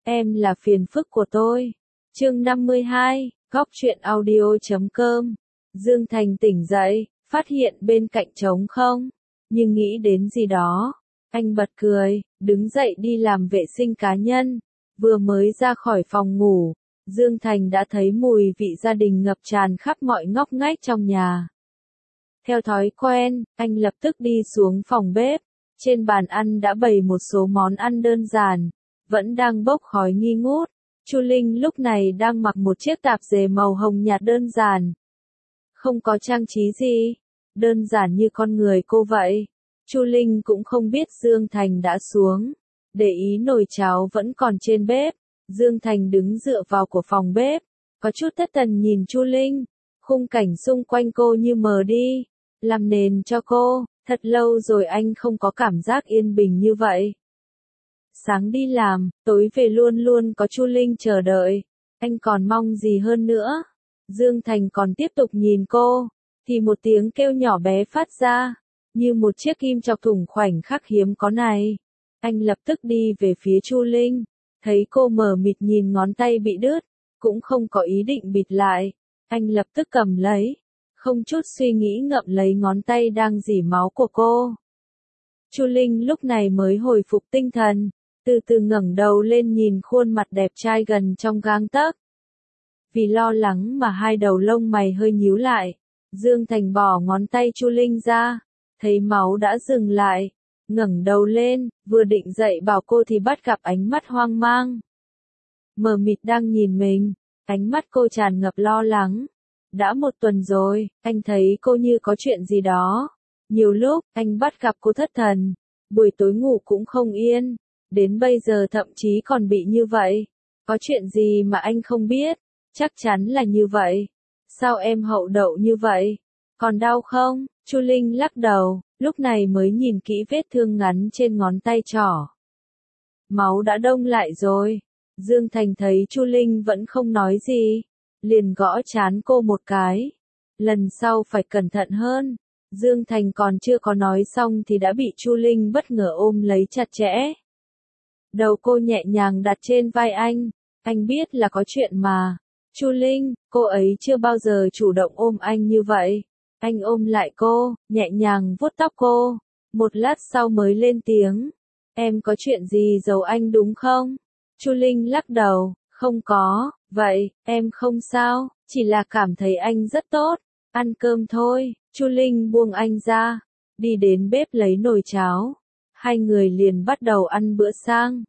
em là phiền phức của tôi. Chương 52, góc truyện audio.com. Dương Thành tỉnh dậy, phát hiện bên cạnh trống không, nhưng nghĩ đến gì đó. Anh bật cười, đứng dậy đi làm vệ sinh cá nhân. Vừa mới ra khỏi phòng ngủ, Dương Thành đã thấy mùi vị gia đình ngập tràn khắp mọi ngóc ngách trong nhà. Theo thói quen, anh lập tức đi xuống phòng bếp. Trên bàn ăn đã bày một số món ăn đơn giản, vẫn đang bốc khói nghi ngút. Chu Linh lúc này đang mặc một chiếc tạp dề màu hồng nhạt đơn giản. Không có trang trí gì, đơn giản như con người cô vậy. Chu Linh cũng không biết Dương Thành đã xuống, để ý nồi cháo vẫn còn trên bếp. Dương Thành đứng dựa vào của phòng bếp, có chút thất thần nhìn Chu Linh. Khung cảnh xung quanh cô như mờ đi, làm nền cho cô. Thật lâu rồi anh không có cảm giác yên bình như vậy. Sáng đi làm, tối về luôn luôn có Chu Linh chờ đợi. Anh còn mong gì hơn nữa? Dương Thành còn tiếp tục nhìn cô, thì một tiếng kêu nhỏ bé phát ra, như một chiếc kim chọc thủng khoảnh khắc hiếm có này. Anh lập tức đi về phía Chu Linh, thấy cô mờ mịt nhìn ngón tay bị đứt, cũng không có ý định bịt lại. Anh lập tức cầm lấy, không chút suy nghĩ ngậm lấy ngón tay đang rỉ máu của cô. Chu Linh lúc này mới hồi phục tinh thần, từ từ ngẩng đầu lên nhìn khuôn mặt đẹp trai gần trong gang tấc. Vì lo lắng mà hai đầu lông mày hơi nhíu lại, Dương Thành bỏ ngón tay Chu Linh ra, thấy máu đã dừng lại, ngẩng đầu lên, vừa định dậy bảo cô thì bắt gặp ánh mắt hoang mang. Mờ mịt đang nhìn mình, ánh mắt cô tràn ngập lo lắng. Đã một tuần rồi, anh thấy cô như có chuyện gì đó. Nhiều lúc, anh bắt gặp cô thất thần, buổi tối ngủ cũng không yên, đến bây giờ thậm chí còn bị như vậy. Có chuyện gì mà anh không biết? Chắc chắn là như vậy. Sao em hậu đậu như vậy? Còn đau không? Chu Linh lắc đầu, lúc này mới nhìn kỹ vết thương ngắn trên ngón tay trỏ. Máu đã đông lại rồi. Dương Thành thấy Chu Linh vẫn không nói gì, liền gõ trán cô một cái. Lần sau phải cẩn thận hơn. Dương Thành còn chưa có nói xong thì đã bị Chu Linh bất ngờ ôm lấy chặt chẽ. Đầu cô nhẹ nhàng đặt trên vai anh biết là có chuyện mà. Chu Linh, cô ấy chưa bao giờ chủ động ôm anh như vậy. Anh ôm lại cô, nhẹ nhàng vuốt tóc cô. Một lát sau mới lên tiếng. Em có chuyện gì giấu anh đúng không? Chu Linh lắc đầu, không có. Vậy, em không sao, chỉ là cảm thấy anh rất tốt. Ăn cơm thôi. Chu Linh buông anh ra, đi đến bếp lấy nồi cháo. Hai người liền bắt đầu ăn bữa sang.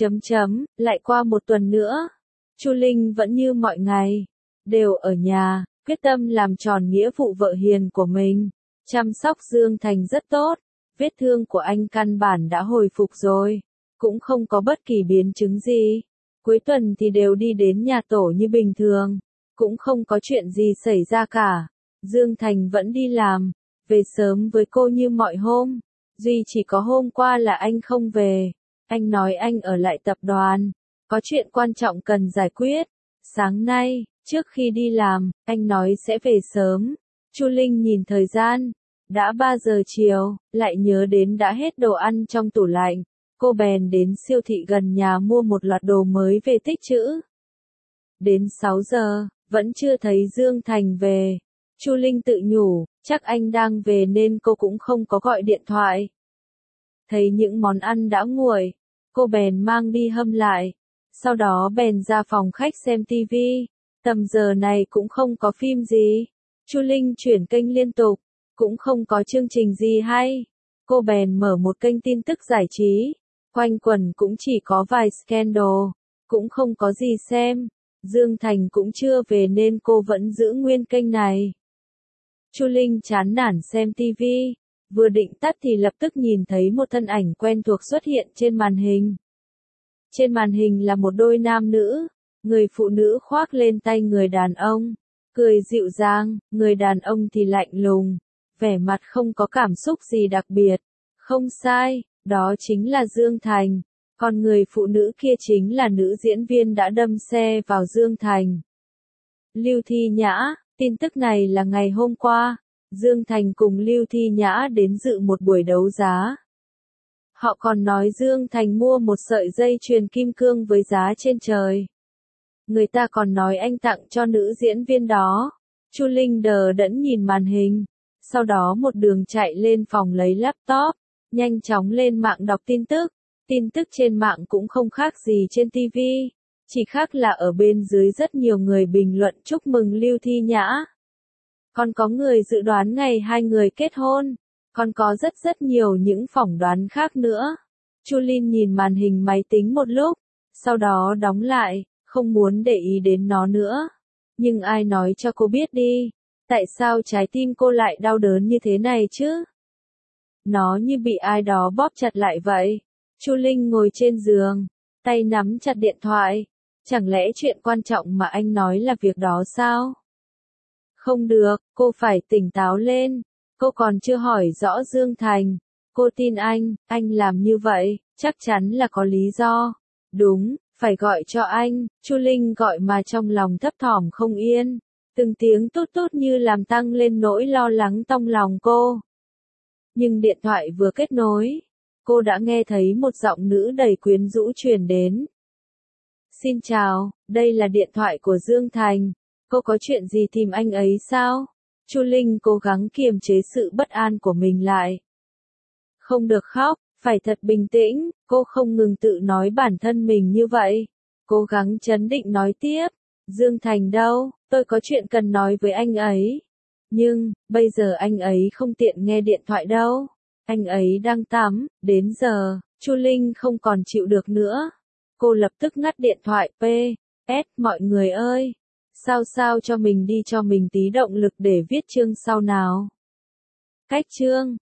Lại qua một tuần nữa. Chu Linh vẫn như mọi ngày, đều ở nhà, quyết tâm làm tròn nghĩa vụ vợ hiền của mình. Chăm sóc Dương Thành rất tốt, vết thương của anh căn bản đã hồi phục rồi, cũng không có bất kỳ biến chứng gì. Cuối tuần thì đều đi đến nhà tổ như bình thường, cũng không có chuyện gì xảy ra cả. Dương Thành vẫn đi làm, về sớm với cô như mọi hôm, duy chỉ có hôm qua là anh không về. Anh nói anh ở lại tập đoàn, có chuyện quan trọng cần giải quyết. Sáng nay, trước khi đi làm, anh nói sẽ về sớm. Chu Linh nhìn thời gian, đã 3 giờ chiều, lại nhớ đến đã hết đồ ăn trong tủ lạnh. Cô bèn đến siêu thị gần nhà mua một loạt đồ mới về tích trữ. Đến 6 giờ, vẫn chưa thấy Dương Thành về. Chu Linh tự nhủ, chắc anh đang về nên cô cũng không có gọi điện thoại. Thấy những món ăn đã nguội, cô bèn mang đi hâm lại. Sau đó bèn ra phòng khách xem tivi. Tầm giờ này cũng không có phim gì. Chu Linh chuyển kênh liên tục, cũng không có chương trình gì hay. Cô bèn mở một kênh tin tức giải trí. Quanh quẩn cũng chỉ có vài scandal, cũng không có gì xem. Dương Thành cũng chưa về nên cô vẫn giữ nguyên kênh này. Chu Linh chán nản xem tivi, vừa định tắt thì lập tức nhìn thấy một thân ảnh quen thuộc xuất hiện trên màn hình. Trên màn hình là một đôi nam nữ, người phụ nữ khoác lên tay người đàn ông, cười dịu dàng, người đàn ông thì lạnh lùng, vẻ mặt không có cảm xúc gì đặc biệt. Không sai, đó chính là Dương Thành, còn người phụ nữ kia chính là nữ diễn viên đã đâm xe vào Dương Thành. Lưu Thi Nhã, tin tức này là ngày hôm qua, Dương Thành cùng Lưu Thi Nhã đến dự một buổi đấu giá. Họ còn nói Dương Thành mua một sợi dây chuyền kim cương với giá trên trời. Người ta còn nói anh tặng cho nữ diễn viên đó. Chu Linh đờ đẫn nhìn màn hình. Sau đó một đường chạy lên phòng lấy laptop, nhanh chóng lên mạng đọc tin tức. Tin tức trên mạng cũng không khác gì trên TV. Chỉ khác là ở bên dưới rất nhiều người bình luận chúc mừng Lưu Thi Nhã. Còn có người dự đoán ngày hai người kết hôn. Còn có rất nhiều những phỏng đoán khác nữa. Chu Linh nhìn màn hình máy tính một lúc, sau đó đóng lại, không muốn để ý đến nó nữa. Nhưng ai nói cho cô biết đi, tại sao trái tim cô lại đau đớn như thế này chứ? Nó như bị ai đó bóp chặt lại vậy. Chu Linh ngồi trên giường, tay nắm chặt điện thoại. Chẳng lẽ chuyện quan trọng mà anh nói là việc đó sao? Không được, cô phải tỉnh táo lên. Cô còn chưa hỏi rõ Dương Thành. Cô tin anh làm như vậy, chắc chắn là có lý do. Đúng, phải gọi cho anh. Chu Linh gọi mà trong lòng thấp thỏm không yên. Từng tiếng tút tút như làm tăng lên nỗi lo lắng trong lòng cô. Nhưng điện thoại vừa kết nối, cô đã nghe thấy một giọng nữ đầy quyến rũ truyền đến. Xin chào, đây là điện thoại của Dương Thành. Cô có chuyện gì tìm anh ấy sao? Chu Linh cố gắng kiềm chế sự bất an của mình lại. Không được khóc, phải thật bình tĩnh, cô không ngừng tự nói bản thân mình như vậy. Cố gắng trấn định nói tiếp. Dương Thành đâu, tôi có chuyện cần nói với anh ấy. Nhưng, bây giờ anh ấy không tiện nghe điện thoại đâu. Anh ấy đang tắm, đến giờ, Chu Linh không còn chịu được nữa. Cô lập tức ngắt điện thoại. PS, mọi người ơi. Sao cho mình đi cho mình tí động lực để viết chương sau nào. Cách chương